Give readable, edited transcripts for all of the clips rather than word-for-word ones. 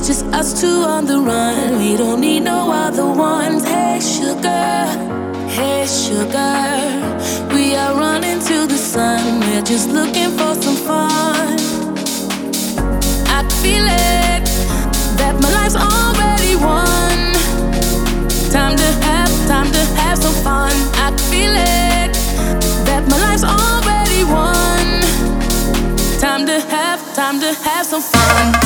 just us two on the run. We don't need no other ones. Hey sugar, we are running to the sun. We're just looking for some fun. I feel it, that my life's already won. Time to have some fun. I feel it, that my life's already won. Time to have some fun.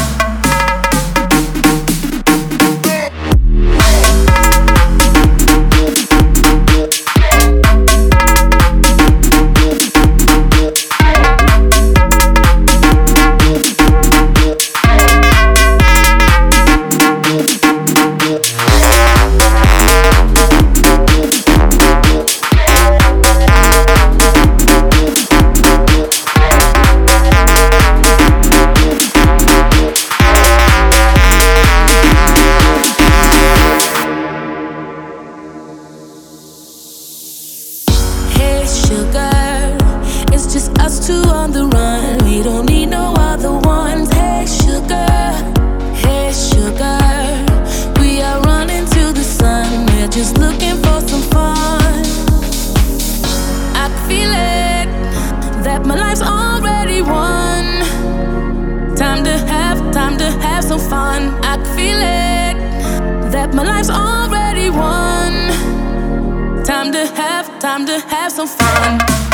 Sugar, it's just us two on the run. We don't need no other ones. Hey sugar, we are running to the sun. We're just looking for some fun. I feel it, that my life's already won. Time to have some fun. I feel it, that my life's already won. Time to have some fun.